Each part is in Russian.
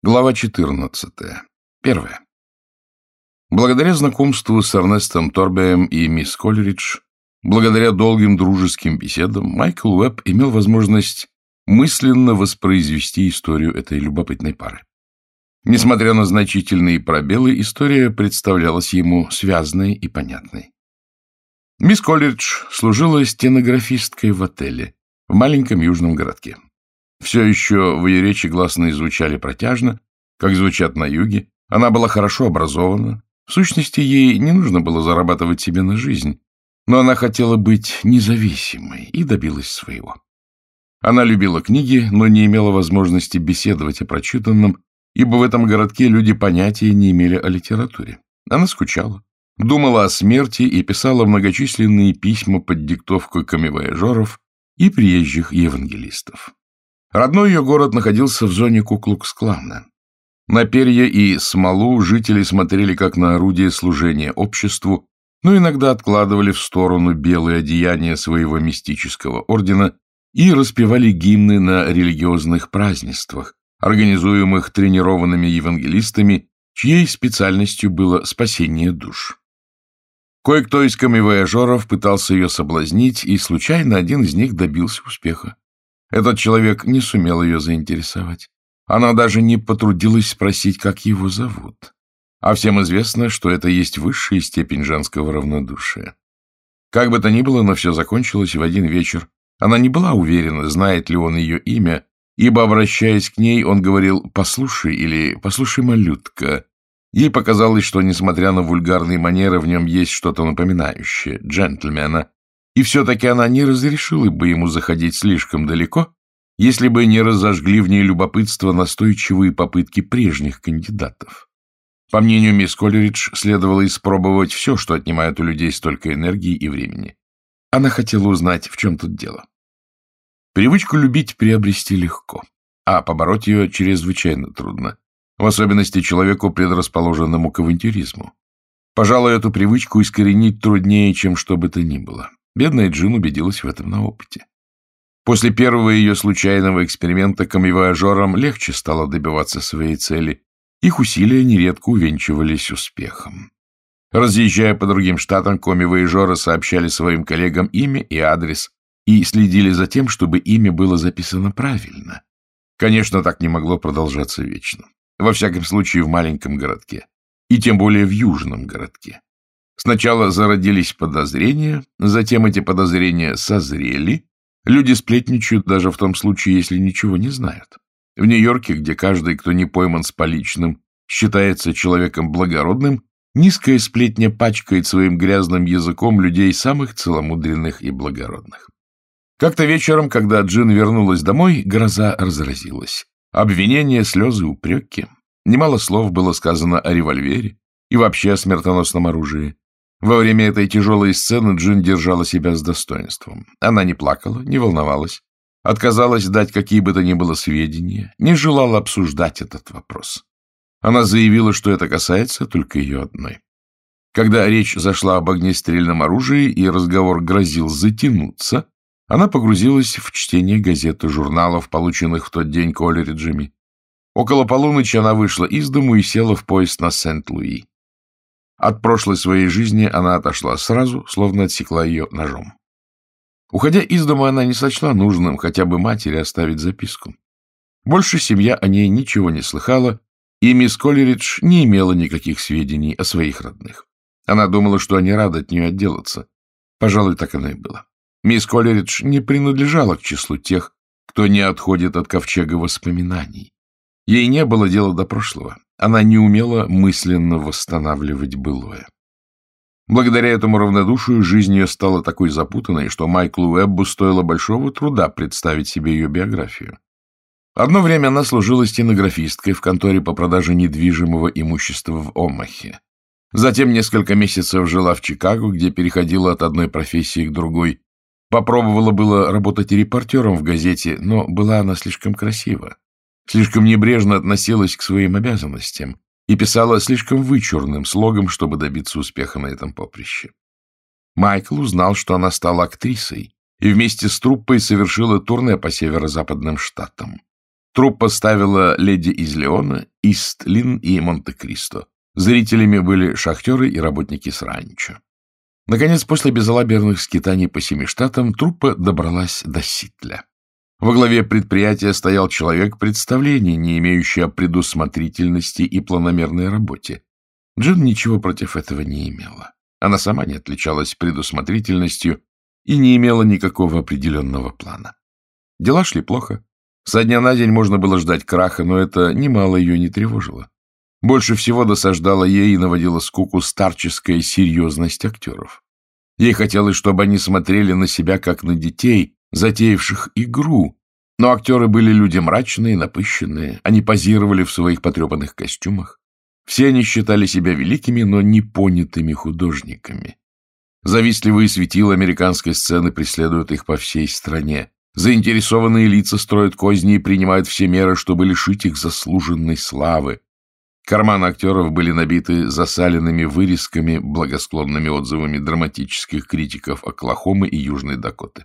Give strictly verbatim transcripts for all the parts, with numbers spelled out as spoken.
Глава четырнадцатая. Первая. Благодаря знакомству с Эрнестом Торбеем и мисс Колеридж, благодаря долгим дружеским беседам, Майкл Уэбб имел возможность мысленно воспроизвести историю этой любопытной пары. Несмотря на значительные пробелы, история представлялась ему связной и понятной. Мисс Колеридж служила стенографисткой в отеле в маленьком южном городке. Все еще в ее речи гласные звучали протяжно, как звучат на юге. Она была хорошо образована. В сущности, ей не нужно было зарабатывать себе на жизнь, но она хотела быть независимой и добилась своего. Она любила книги, но не имела возможности беседовать о прочитанном, ибо в этом городке люди понятия не имели о литературе. Она скучала, думала о смерти и писала многочисленные письма под диктовку коммивояжеров и приезжих евангелистов. Родной ее город находился в зоне Ку-Клукс-Клана. На перья и смолу жители смотрели как на орудие служения обществу, но иногда откладывали в сторону белые одеяния своего мистического ордена и распевали гимны на религиозных празднествах, организуемых тренированными евангелистами, чьей специальностью было спасение душ. Кое-кто из коммивояжеров пытался ее соблазнить, и случайно один из них добился успеха. Этот человек не сумел ее заинтересовать. Она даже не потрудилась спросить, как его зовут. А всем известно, что это есть высшая степень женского равнодушия. Как бы то ни было, но все закончилось в один вечер. Она не была уверена, знает ли он ее имя, ибо, обращаясь к ней, он говорил «послушай» или «послушай, малютка». Ей показалось, что, несмотря на вульгарные манеры, в нем есть что-то напоминающее джентльмена, и все-таки она не разрешила бы ему заходить слишком далеко, если бы не разожгли в ней любопытство настойчивые попытки прежних кандидатов. По мнению мисс Колеридж, следовало испробовать все, что отнимает у людей столько энергии и времени. Она хотела узнать, в чем тут дело. Привычку любить приобрести легко, а побороть ее чрезвычайно трудно, в особенности человеку, предрасположенному к авантюризму. Пожалуй, эту привычку искоренить труднее, чем что бы то ни было. Бедная Джин убедилась в этом на опыте. После первого ее случайного эксперимента коммивояжерам легче стало добиваться своей цели. Их усилия нередко увенчивались успехом. Разъезжая по другим штатам, коммивояжеры сообщали своим коллегам имя и адрес и следили за тем, чтобы имя было записано правильно. Конечно, так не могло продолжаться вечно. Во всяком случае, в маленьком городке. И тем более в южном городке. Сначала зародились подозрения, затем эти подозрения созрели. Люди сплетничают даже в том случае, если ничего не знают. В Нью-Йорке, где каждый, кто не пойман с поличным, считается человеком благородным, низкая сплетня пачкает своим грязным языком людей самых целомудренных и благородных. Как-то вечером, когда Джин вернулась домой, гроза разразилась. Обвинения, слезы, упреки. Немало слов было сказано о револьвере и вообще о смертоносном оружии. Во время этой тяжелой сцены Джин держала себя с достоинством. Она не плакала, не волновалась, отказалась дать какие бы то ни было сведения, не желала обсуждать этот вопрос. Она заявила, что это касается только ее одной. Когда речь зашла об огнестрельном оружии и разговор грозил затянуться, она погрузилась в чтение газет и журналов, полученных в тот день Колериджами. Около полуночи она вышла из дому и села в поезд на Сент-Луи. От прошлой своей жизни она отошла сразу, словно отсекла ее ножом. Уходя из дома, она не сочла нужным хотя бы матери оставить записку. Больше семья о ней ничего не слыхала, и мисс Колеридж не имела никаких сведений о своих родных. Она думала, что они рады от нее отделаться. Пожалуй, так оно и было. Мисс Колеридж не принадлежала к числу тех, кто не отходит от ковчега воспоминаний. Ей не было дела до прошлого. Она не умела мысленно восстанавливать былое. Благодаря этому равнодушию жизнь ее стала такой запутанной, что Майклу Уэббу стоило большого труда представить себе ее биографию. Одно время она служила стенографисткой в конторе по продаже недвижимого имущества в Омахе. Затем несколько месяцев жила в Чикаго, где переходила от одной профессии к другой. Попробовала было работать репортером в газете, но была она слишком красива. Слишком небрежно относилась к своим обязанностям и писала слишком вычурным слогом, чтобы добиться успеха на этом поприще. Майкл узнал, что она стала актрисой, и вместе с труппой совершила турне по северо-западным штатам. Труппа ставила «Леди из Леона» Ист-Лин и Монте-Кристо. Зрителями были шахтеры и работники с ранчо. Наконец, после безалаберных скитаний по семи штатам, труппа добралась до Ситля. Во главе предприятия стоял человек, представления не имеющий о предусмотрительности и планомерной работе. Джин ничего против этого не имела. Она сама не отличалась предусмотрительностью и не имела никакого определенного плана. Дела шли плохо. Со дня на день можно было ждать краха, но это немало ее не тревожило. Больше всего досаждала ей и наводила скуку старческая серьезность актеров. Ей хотелось, чтобы они смотрели на себя, как на детей, затеявших игру. Но актеры были люди мрачные, напыщенные. Они позировали в своих потрепанных костюмах. Все они считали себя великими, но непонятыми художниками. Завистливые светила американской сцены преследуют их по всей стране. Заинтересованные лица строят козни и принимают все меры, чтобы лишить их заслуженной славы. Карманы актеров были набиты засаленными вырезками, благосклонными отзывами драматических критиков Оклахомы и Южной Дакоты.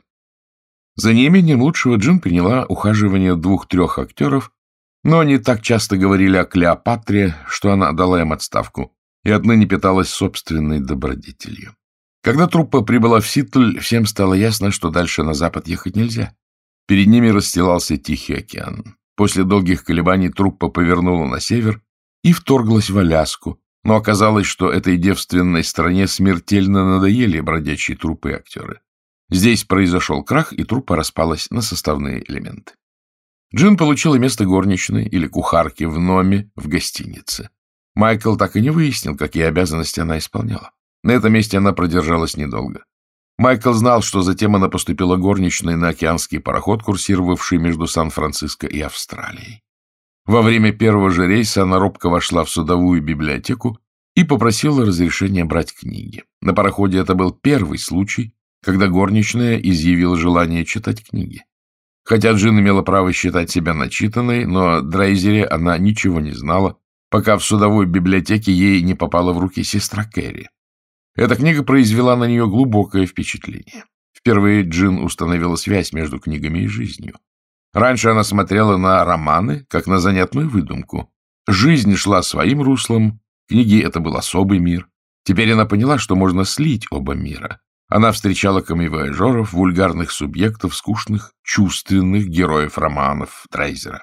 За неимением лучшего Джин приняла ухаживание двух-трех актеров, но они так часто говорили о Клеопатре, что она дала им отставку и отныне питалась собственной добродетелью. Когда труппа прибыла в Ситль, всем стало ясно, что дальше на запад ехать нельзя. Перед ними расстилался Тихий океан. После долгих колебаний труппа повернула на север и вторглась в Аляску, но оказалось, что этой девственной стране смертельно надоели бродячие труппы и актеры. Здесь произошел крах, и труппа распалась на составные элементы. Джин получила место горничной или кухарки в номе в гостинице. Майкл так и не выяснил, какие обязанности она исполняла. На этом месте она продержалась недолго. Майкл знал, что затем она поступила горничной на океанский пароход, курсировавший между Сан-Франциско и Австралией. Во время первого же рейса она робко вошла в судовую библиотеку и попросила разрешения брать книги. На пароходе это был первый случай, когда горничная изъявила желание читать книги. Хотя Джин имела право считать себя начитанной, но о Дрейзере она ничего не знала, пока в судовой библиотеке ей не попала в руки сестра Кэрри. Эта книга произвела на нее глубокое впечатление. Впервые Джин установила связь между книгами и жизнью. Раньше она смотрела на романы, как на занятную выдумку. Жизнь шла своим руслом, книги — это был особый мир. Теперь она поняла, что можно слить оба мира. Она встречала камевояжеров, вульгарных субъектов, скучных, чувственных героев романов Дрейзера.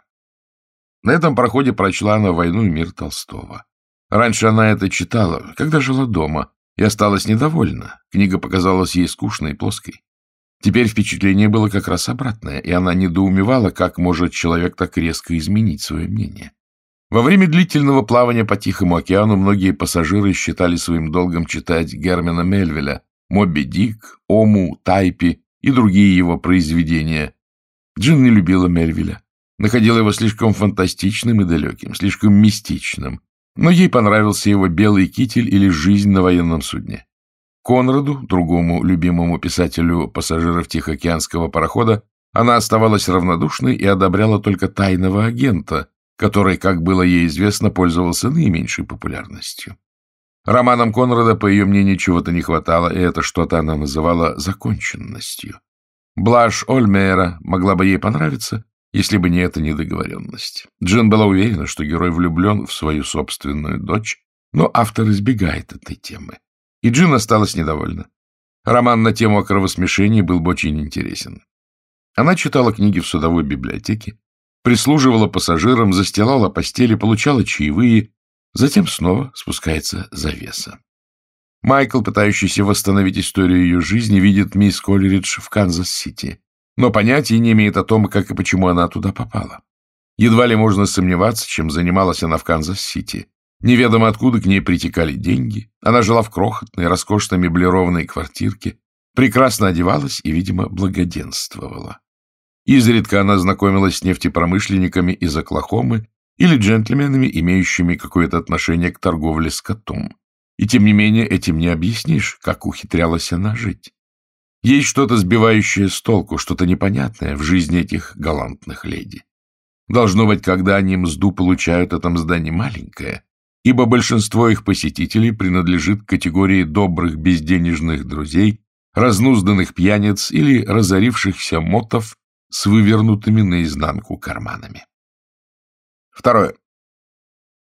На этом проходе прочла она «Войну и мир» Толстого. Раньше она это читала, когда жила дома, и осталась недовольна. Книга показалась ей скучной и плоской. Теперь впечатление было как раз обратное, и она недоумевала, как может человек так резко изменить свое мнение. Во время длительного плавания по Тихому океану многие пассажиры считали своим долгом читать Германа Мельвиля, Моби Дик, Ому, Тайпи и другие его произведения. Джин не любила Мельвиля, находила его слишком фантастичным и далеким, слишком мистичным, но ей понравился его «Белый китель» или «Жизнь на военном судне». Конраду, другому любимому писателю пассажиров Тихоокеанского парохода, она оставалась равнодушной и одобряла только «Тайного агента», который, как было ей известно, пользовался наименьшей популярностью. Романам Конрада, по ее мнению, чего-то не хватало, и это что-то она называла законченностью. Блаш Ольмейера могла бы ей понравиться, если бы не эта недоговоренность. Джин была уверена, что герой влюблен в свою собственную дочь, но автор избегает этой темы. И Джин осталась недовольна. Роман на тему о кровосмешении был бы очень интересен. Она читала книги в судовой библиотеке, прислуживала пассажирам, застилала постели, получала чаевые, затем снова спускается завеса. Майкл, пытающийся восстановить историю ее жизни, видит мисс Колеридж в Канзас-Сити, но понятия не имеет о том, как и почему она туда попала. Едва ли можно сомневаться, чем занималась она в Канзас-Сити. Неведомо откуда к ней притекали деньги. Она жила в крохотной, роскошно меблированной квартирке, прекрасно одевалась и, видимо, благоденствовала. Изредка она знакомилась с нефтепромышленниками из Оклахомы или джентльменами, имеющими какое-то отношение к торговле скотом. И тем не менее этим не объяснишь, как ухитрялась она жить. Есть что-то сбивающее с толку, что-то непонятное в жизни этих галантных леди. Должно быть, когда они мзду получают, это мзда не маленькая, ибо большинство их посетителей принадлежит к категории добрых безденежных друзей, разнузданных пьяниц или разорившихся мотов с вывернутыми наизнанку карманами. Второе.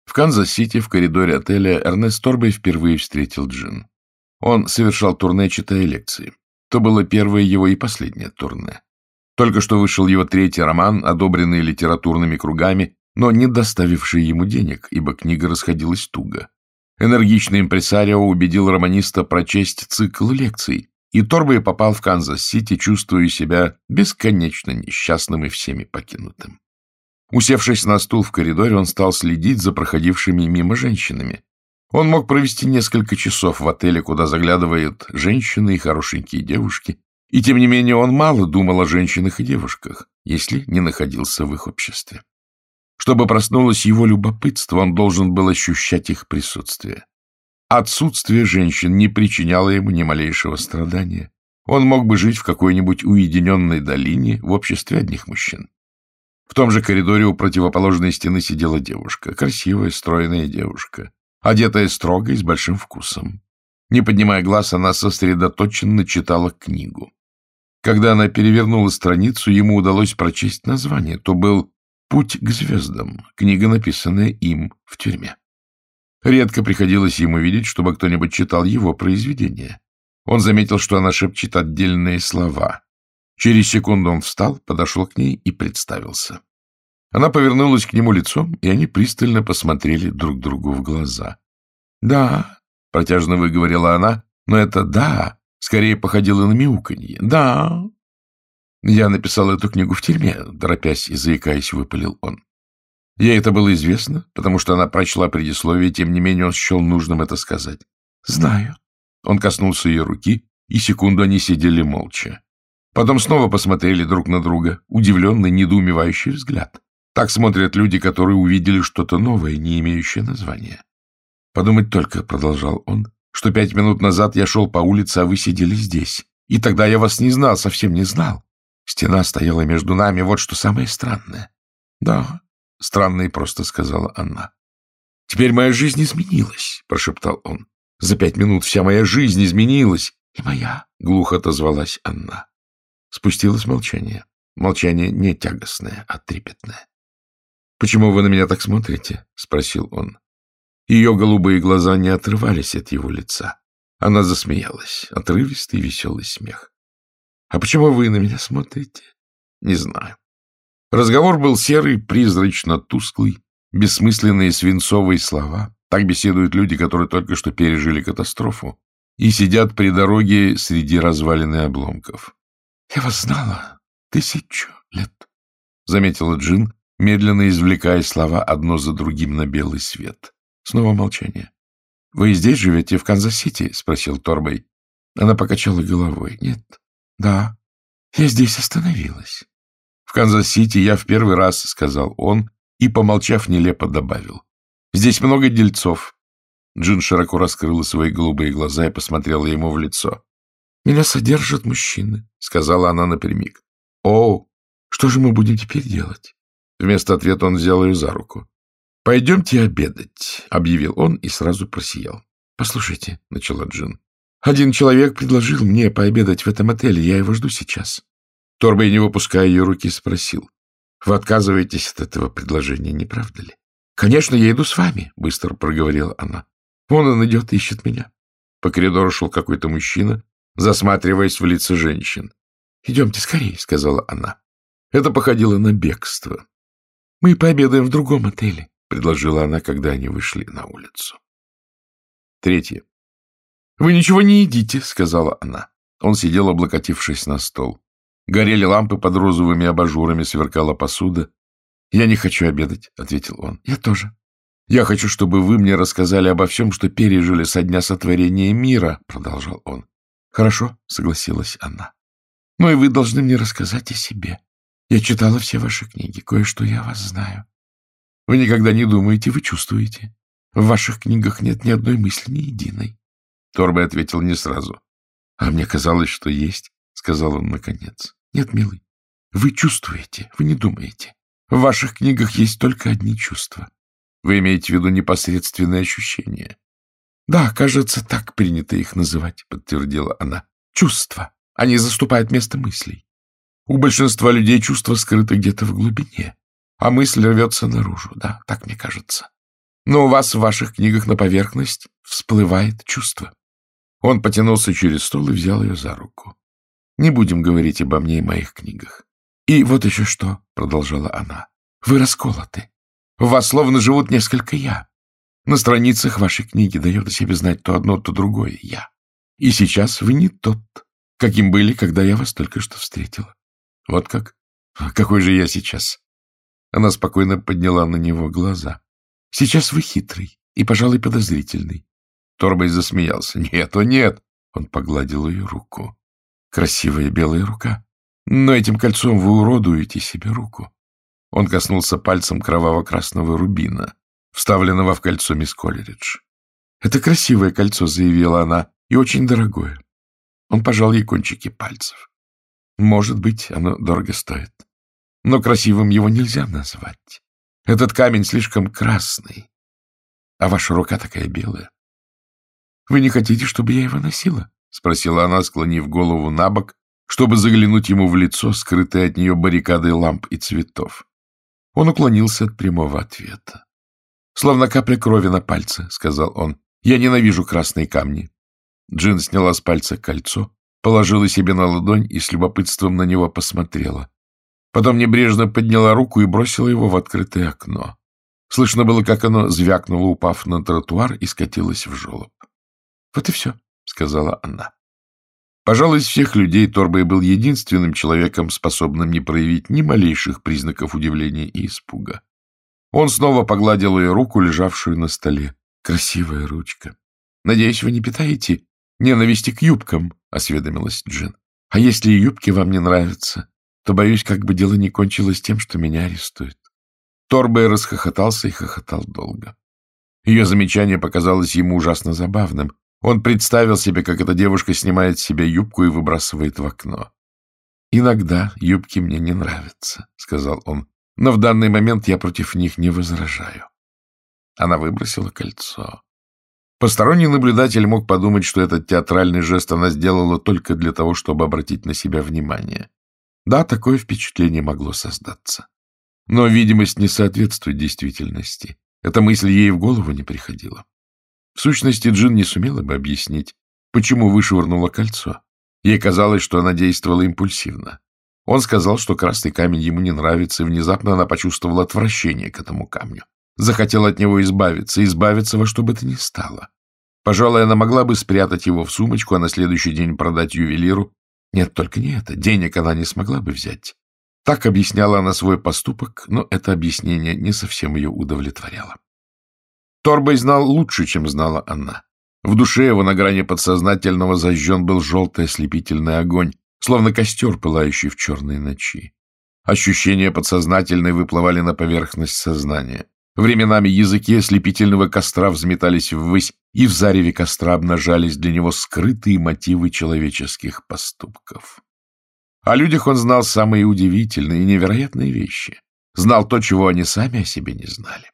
В Канзас-Сити, в коридоре отеля, Эрнест Торбей впервые встретил Джин. Он совершал турне, читая лекции. То было первое его и последнее турне. Только что вышел его третий роман, одобренный литературными кругами, но не доставивший ему денег, ибо книга расходилась туго. Энергичный импресарио убедил романиста прочесть цикл лекций, и Торбей попал в Канзас-Сити, чувствуя себя бесконечно несчастным и всеми покинутым. Усевшись на стул в коридоре, он стал следить за проходившими мимо женщинами. Он мог провести несколько часов в отеле, куда заглядывают женщины и хорошенькие девушки, и тем не менее он мало думал о женщинах и девушках, если не находился в их обществе. Чтобы проснулось его любопытство, он должен был ощущать их присутствие. Отсутствие женщин не причиняло ему ни малейшего страдания. Он мог бы жить в какой-нибудь уединенной долине в обществе одних мужчин. В том же коридоре у противоположной стены сидела девушка, красивая, стройная девушка, одетая строго и с большим вкусом. Не поднимая глаз, она сосредоточенно читала книгу. Когда она перевернула страницу, ему удалось прочесть название. То был «Путь к звездам», книга, написанная им в тюрьме. Редко приходилось ему видеть, чтобы кто-нибудь читал его произведение. Он заметил, что она шепчет отдельные слова. Через секунду он встал, подошел к ней и представился. Она повернулась к нему лицом, и они пристально посмотрели друг другу в глаза. «Да», — протяжно выговорила она, но это «да» скорее походило на мяуканье. «Да». «Я написал эту книгу в тюрьме», — торопясь и заикаясь, выпалил он. Ей это было известно, потому что она прочла предисловие, тем не менее он счел нужным это сказать. «Знаю». Он коснулся ее руки, и секунду они сидели молча. Потом снова посмотрели друг на друга, удивленный, недоумевающий взгляд. Так смотрят люди, которые увидели что-то новое, не имеющее названия. «Подумать только», — продолжал он, — «что пять минут назад я шел по улице, а вы сидели здесь. И тогда я вас не знал, совсем не знал. Стена стояла между нами, вот что самое странное». «Да, странно и просто», — сказала она. «Теперь моя жизнь изменилась», — прошептал он. «За пять минут вся моя жизнь изменилась». «И моя», — глухо отозвалась она. Спустилось молчание. Молчание не тягостное, а трепетное. «Почему вы на меня так смотрите?» — спросил он. Ее голубые глаза не отрывались от его лица. Она засмеялась. Отрывистый веселый смех. «А почему вы на меня смотрите?» «Не знаю». Разговор был серый, призрачно-тусклый, бессмысленные свинцовые слова. Так беседуют люди, которые только что пережили катастрофу и сидят при дороге среди развалин и обломков. «Я вас знала тысячу лет», — заметила Джин, медленно извлекая слова одно за другим на белый свет. Снова молчание. «Вы здесь живете, в Канзас-Сити?» — спросил Торбей. Она покачала головой. «Нет». «Да, я здесь остановилась». «В Канзас-Сити я в первый раз», — сказал он, и, помолчав, нелепо добавил. «Здесь много дельцов». Джин широко раскрыла свои голубые глаза и посмотрела ему в лицо. «Меня содержат мужчины», — сказала она напрямик. «О, что же мы будем теперь делать?» Вместо ответа он взял ее за руку. «Пойдемте обедать», — объявил он и сразу просиял. «Послушайте», — начала Джин, — «один человек предложил мне пообедать в этом отеле, я его жду сейчас». Торбей, не выпуская ее руки, спросил. «Вы отказываетесь от этого предложения, не правда ли?» «Конечно, я иду с вами», — быстро проговорила она. «Вон он идет, ищет меня». По коридору шел какой-то мужчина, засматриваясь в лица женщин. «Идемте скорее», — сказала она. Это походило на бегство. «Мы пообедаем в другом отеле», — предложила она, когда они вышли на улицу. Третье. «Вы ничего не едите», — сказала она. Он сидел, облокотившись на стол. Горели лампы под розовыми абажурами, сверкала посуда. «Я не хочу обедать», — ответил он. «Я тоже». «Я хочу, чтобы вы мне рассказали обо всем, что пережили со дня сотворения мира», — продолжал он. «Хорошо», — согласилась она. «Ну и вы должны мне рассказать о себе. Я читала все ваши книги, кое-что я о вас знаю. Вы никогда не думаете, вы чувствуете. В ваших книгах нет ни одной мысли, ни единой». Торбей ответил не сразу. «А мне казалось, что есть», — сказал он наконец. «Нет, милый, вы чувствуете, вы не думаете. В ваших книгах есть только одни чувства. Вы имеете в виду непосредственные ощущения?» «Да, кажется, так принято их называть», — подтвердила она. «Чувства. Они заступают место мыслей. У большинства людей чувства скрыты где-то в глубине, а мысль рвется наружу. Да, так мне кажется. Но у вас в ваших книгах на поверхность всплывает чувство. Он потянулся через стол и взял ее за руку. Не будем говорить обо мне и моих книгах. И вот еще что, — продолжала она, — вы расколоты. В вас словно живут несколько «я». На страницах вашей книги дает о себе знать то одно, то другое «я». И сейчас вы не тот, каким были, когда я вас только что встретила. Вот как? Какой же я сейчас? Она спокойно подняла на него глаза. Сейчас вы хитрый и, пожалуй, подозрительный. Торбей засмеялся. Нет, о нет! Он погладил ее руку. Красивая белая рука. Но этим кольцом вы уродуете себе руку. Он коснулся пальцем кроваво-красного рубина, вставленного в кольцо мисс Колеридж. «Это красивое кольцо», — заявила она, — «и очень дорогое». Он пожал ей кончики пальцев. «Может быть, оно дорого стоит. Но красивым его нельзя назвать. Этот камень слишком красный, а ваша рука такая белая». «Вы не хотите, чтобы я его носила?» — спросила она, склонив голову на бок, чтобы заглянуть ему в лицо, скрытое от нее баррикадой ламп и цветов. Он уклонился от прямого ответа. «Словно капля крови на пальце», — сказал он. «Я ненавижу красные камни». Джин сняла с пальца кольцо, положила себе на ладонь и с любопытством на него посмотрела. Потом небрежно подняла руку и бросила его в открытое окно. Слышно было, как оно звякнуло, упав на тротуар, и скатилось в желоб. «Вот и все», — сказала она. Пожалуй, из всех людей Торбей был единственным человеком, способным не проявить ни малейших признаков удивления и испуга. Он снова погладил ее руку, лежавшую на столе. «Красивая ручка. Надеюсь, вы не питаете ненависти к юбкам», — осведомилась Джин. «А если юбки вам не нравятся, то, боюсь, как бы дело не кончилось тем, что меня арестуют». Торбей расхохотался и хохотал долго. Ее замечание показалось ему ужасно забавным. Он представил себе, как эта девушка снимает с себя юбку и выбрасывает в окно. «Иногда юбки мне не нравятся», — сказал он, — «но в данный момент я против них не возражаю». Она выбросила кольцо. Посторонний наблюдатель мог подумать, что этот театральный жест она сделала только для того, чтобы обратить на себя внимание. Да, такое впечатление могло создаться. Но видимость не соответствует действительности. Эта мысль ей в голову не приходила. В сущности, Джин не сумела бы объяснить, почему вышвырнула кольцо. Ей казалось, что она действовала импульсивно. Он сказал, что красный камень ему не нравится, и внезапно она почувствовала отвращение к этому камню. Захотела от него избавиться, избавиться во что бы то ни стало. Пожалуй, она могла бы спрятать его в сумочку, а на следующий день продать ювелиру. Нет, только не это. Денег она не смогла бы взять. Так объясняла она свой поступок, но это объяснение не совсем ее удовлетворяло. Торбей знал лучше, чем знала она. В душе его на грани подсознательного зажжен был желтый ослепительный огонь, словно костер, пылающий в черной ночи. Ощущения подсознательные выплывали на поверхность сознания. Временами языки ослепительного костра взметались ввысь, и в зареве костра обнажались для него скрытые мотивы человеческих поступков. О людях он знал самые удивительные и невероятные вещи. Знал то, чего они сами о себе не знали.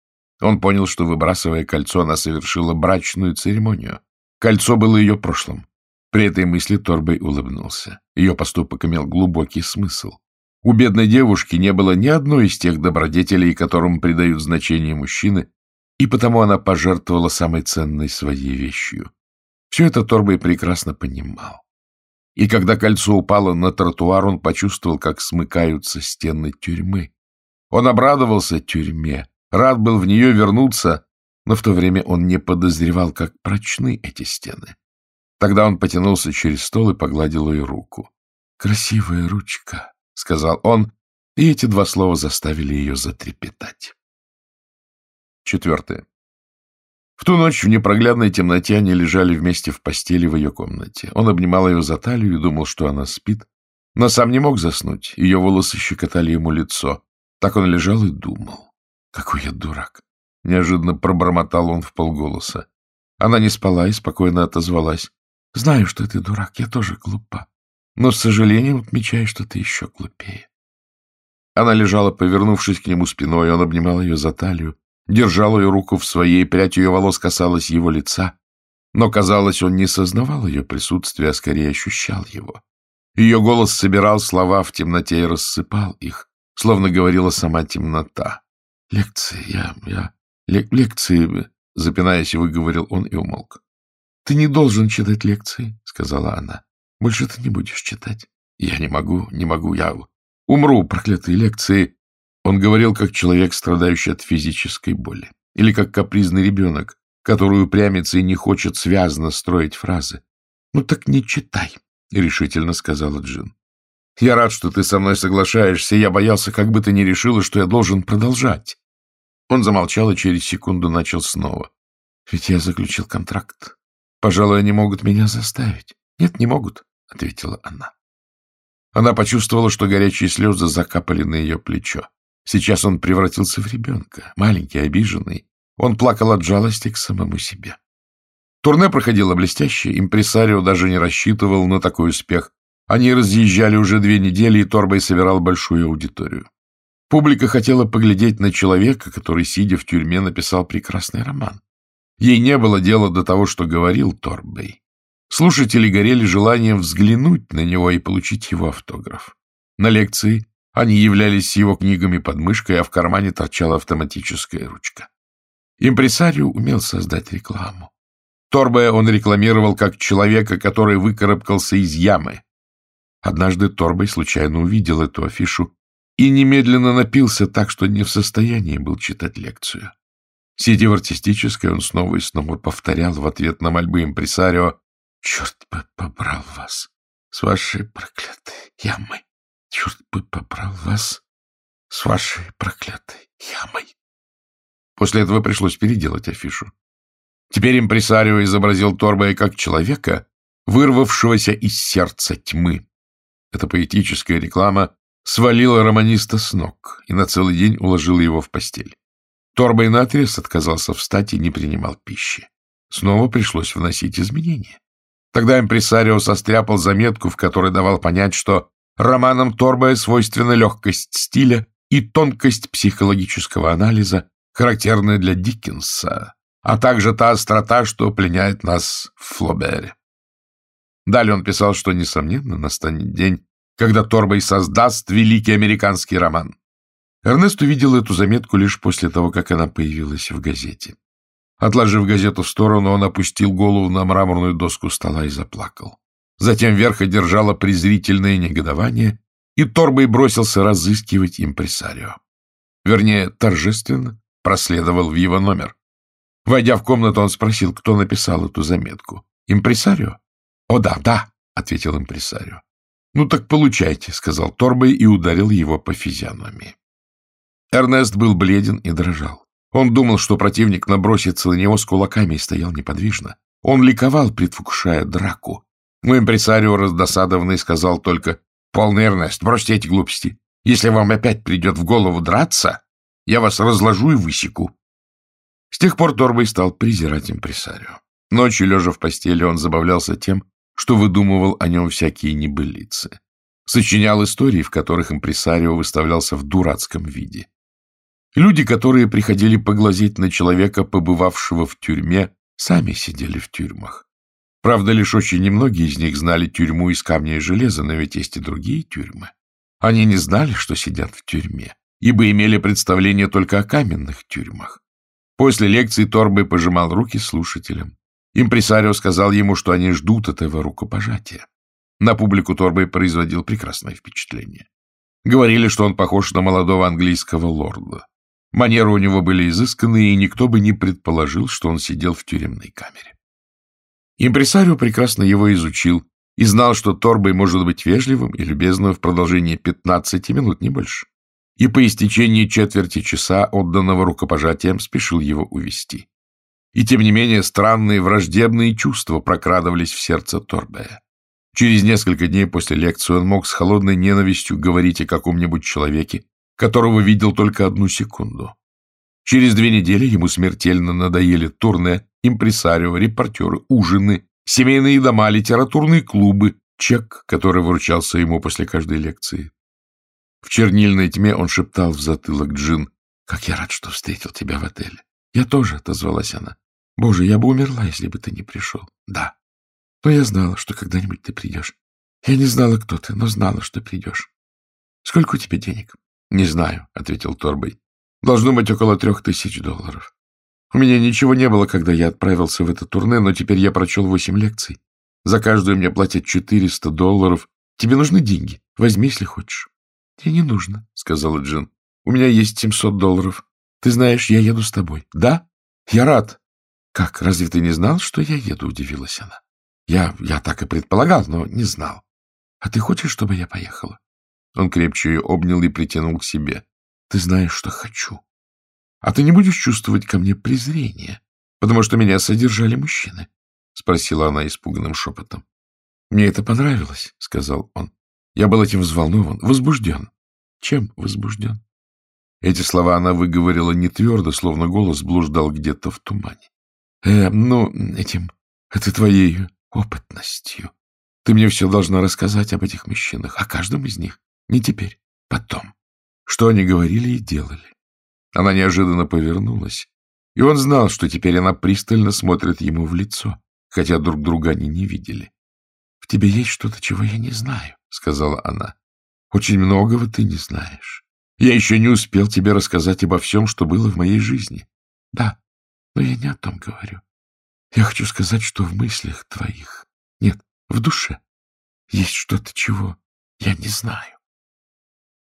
Он понял, что, выбрасывая кольцо, она совершила брачную церемонию. Кольцо было ее прошлым. При этой мысли Торбей улыбнулся. Ее поступок имел глубокий смысл. У бедной девушки не было ни одной из тех добродетелей, которым придают значение мужчины, и потому она пожертвовала самой ценной своей вещью. Все это Торбей прекрасно понимал. И когда кольцо упало на тротуар, он почувствовал, как смыкаются стены тюрьмы. Он обрадовался тюрьме, рад был в нее вернуться, но в то время он не подозревал, как прочны эти стены. Тогда он потянулся через стол и погладил ее руку. «Красивая ручка», — сказал он, и эти два слова заставили ее затрепетать. Четвертое. В ту ночь в непроглядной темноте они лежали вместе в постели в ее комнате. Он обнимал ее за талию и думал, что она спит, но сам не мог заснуть. Ее волосы щекотали ему лицо. Так он лежал и думал. «Какой я дурак!» — неожиданно пробормотал он вполголоса. Она не спала и спокойно отозвалась. «Знаю, что ты дурак, я тоже глупа, но с сожалением отмечаю, что ты еще глупее». Она лежала, повернувшись к нему спиной, и он обнимал ее за талию, держал ее руку в своей, прядь ее волос касалась его лица, но, казалось, он не сознавал ее присутствия, а скорее ощущал его. Ее голос собирал слова в темноте и рассыпал их, словно говорила сама темнота. «Лекции, я... я... лекции, — запинаясь, выговорил он и умолк. — Ты не должен читать лекции, — сказала она. — Больше ты не будешь читать. — Я не могу, не могу, я умру, проклятые лекции. Он говорил, как человек, страдающий от физической боли. Или как капризный ребенок, который упрямится и не хочет связно строить фразы. — Ну так не читай, — решительно сказала Джин. — Я рад, что ты со мной соглашаешься. Я боялся, как бы ты ни решила, что я должен продолжать. Он замолчал и через секунду начал снова. — Ведь я заключил контракт. Пожалуй, они могут меня заставить. — Нет, не могут, — ответила она. Она почувствовала, что горячие слезы закапали на ее плечо. Сейчас он превратился в ребенка, маленький, обиженный. Он плакал от жалости к самому себе. Турне проходило блестяще, импресарио даже не рассчитывал на такой успех. Они разъезжали уже две недели, и Торбэй собирал большую аудиторию. Публика хотела поглядеть на человека, который, сидя в тюрьме, написал прекрасный роман. Ей не было дела до того, что говорил Торбэй. Слушатели горели желанием взглянуть на него и получить его автограф. На лекции они являлись с его книгами под мышкой, а в кармане торчала автоматическая ручка. Импресарио умел создать рекламу. Торбэя он рекламировал как человека, который выкарабкался из ямы. Однажды Торбэй случайно увидел эту афишу и немедленно напился так, что не в состоянии был читать лекцию. Сидя в артистической, он снова и снова повторял в ответ на мольбы импресарио: «Черт бы побрал вас с вашей проклятой ямой! Черт бы побрал вас с вашей проклятой ямой!» После этого пришлось переделать афишу. Теперь импресарио изобразил Торбэя как человека, вырвавшегося из сердца тьмы. Эта поэтическая реклама свалила романиста с ног и на целый день уложила его в постель. Торбэй наотрез отказался встать и не принимал пищи. Снова пришлось вносить изменения. Тогда импресарио состряпал заметку, в которой давал понять, что романам Торбэя свойственна легкость стиля и тонкость психологического анализа, характерная для Диккенса, а также та острота, что пленяет нас в Флобере. Далее он писал, что, несомненно, настанет день, когда Торбэй создаст великий американский роман. Эрнест увидел эту заметку лишь после того, как она появилась в газете. Отложив газету в сторону, он опустил голову на мраморную доску стола и заплакал. Затем вверх одержало презрительное негодование, и Торбэй бросился разыскивать импресарио. Вернее, торжественно проследовал в его номер. Войдя в комнату, он спросил, кто написал эту заметку. «Импресарио?» «О, да, да», — ответил импресарио. «Ну так получайте», — сказал Торбэй и ударил его по физиономии. Эрнест был бледен и дрожал. Он думал, что противник набросится на него с кулаками, и стоял неподвижно. Он ликовал, предвкушая драку. Но импресарио, раздосадованный, сказал только: «Полный Эрнест, бросьте эти глупости. Если вам опять придет в голову драться, я вас разложу и высеку». С тех пор Торбэй стал презирать импресарио. Ночью, лежа в постели, он забавлялся тем, что выдумывал о нем всякие небылицы. Сочинял истории, в которых импресарио выставлялся в дурацком виде. Люди, которые приходили поглазеть на человека, побывавшего в тюрьме, сами сидели в тюрьмах. Правда, лишь очень немногие из них знали тюрьму из камня и железа, но ведь есть и другие тюрьмы. Они не знали, что сидят в тюрьме, ибо имели представление только о каменных тюрьмах. После лекции Торбэй пожимал руки слушателям. Импресарио сказал ему, что они ждут этого рукопожатия. На публику Торбэй производил прекрасное впечатление. Говорили, что он похож на молодого английского лорда. Манеры у него были изысканные, и никто бы не предположил, что он сидел в тюремной камере. Импресарио прекрасно его изучил и знал, что Торбэй может быть вежливым и любезным в продолжении пятнадцати минут, не больше. И по истечении четверти часа, отданного рукопожатием, спешил его увести. И тем не менее странные враждебные чувства прокрадывались в сердце Торбэя. Через несколько дней после лекции он мог с холодной ненавистью говорить о каком-нибудь человеке, которого видел только одну секунду. Через две недели ему смертельно надоели турне, импресарио, репортеры, ужины, семейные дома, литературные клубы, чек, который вручался ему после каждой лекции. В чернильной тьме он шептал в затылок Джин: «Как я рад, что встретил тебя в отеле». «Я тоже», — отозвалась она. «Боже, я бы умерла, если бы ты не пришел». «Да. Но я знала, что когда-нибудь ты придешь. Я не знала, кто ты, но знала, что придешь. Сколько у тебя денег?» «Не знаю», — ответил Торбэй. «Должно быть около трех тысяч долларов». У меня ничего не было, когда я отправился в это турне, но теперь я прочел восемь лекций. За каждую мне платят четыреста долларов. Тебе нужны деньги? Возьми, если хочешь. — Тебе не нужно, — сказала Джин. — У меня есть семьсот долларов. Ты знаешь, я еду с тобой. — Да? Я рад. — Как, разве ты не знал, что я еду? — удивилась она. — Я, я так и предполагал, но не знал. — А ты хочешь, чтобы я поехала? Он крепче ее обнял и притянул к себе. — Ты знаешь, что хочу. А ты не будешь чувствовать ко мне презрения, потому что меня содержали мужчины? — спросила она испуганным шепотом. — Мне это понравилось, — сказал он. Я был этим взволнован, возбужден. — Чем возбужден? Эти слова она выговорила не твердо, словно голос блуждал где-то в тумане. Э, ну, этим, это твоей опытностью. Ты мне все должна рассказать об этих мужчинах, о каждом из них. Не теперь, потом. Что они говорили и делали. Она неожиданно повернулась, и он знал, что теперь она пристально смотрит ему в лицо, хотя друг друга они не видели. — В тебе есть что-то, чего я не знаю, — сказала она. — Очень многого ты не знаешь. Я еще не успел тебе рассказать обо всем, что было в моей жизни. Да, но я не о том говорю. Я хочу сказать, что в мыслях твоих, нет, в душе, есть что-то, чего я не знаю.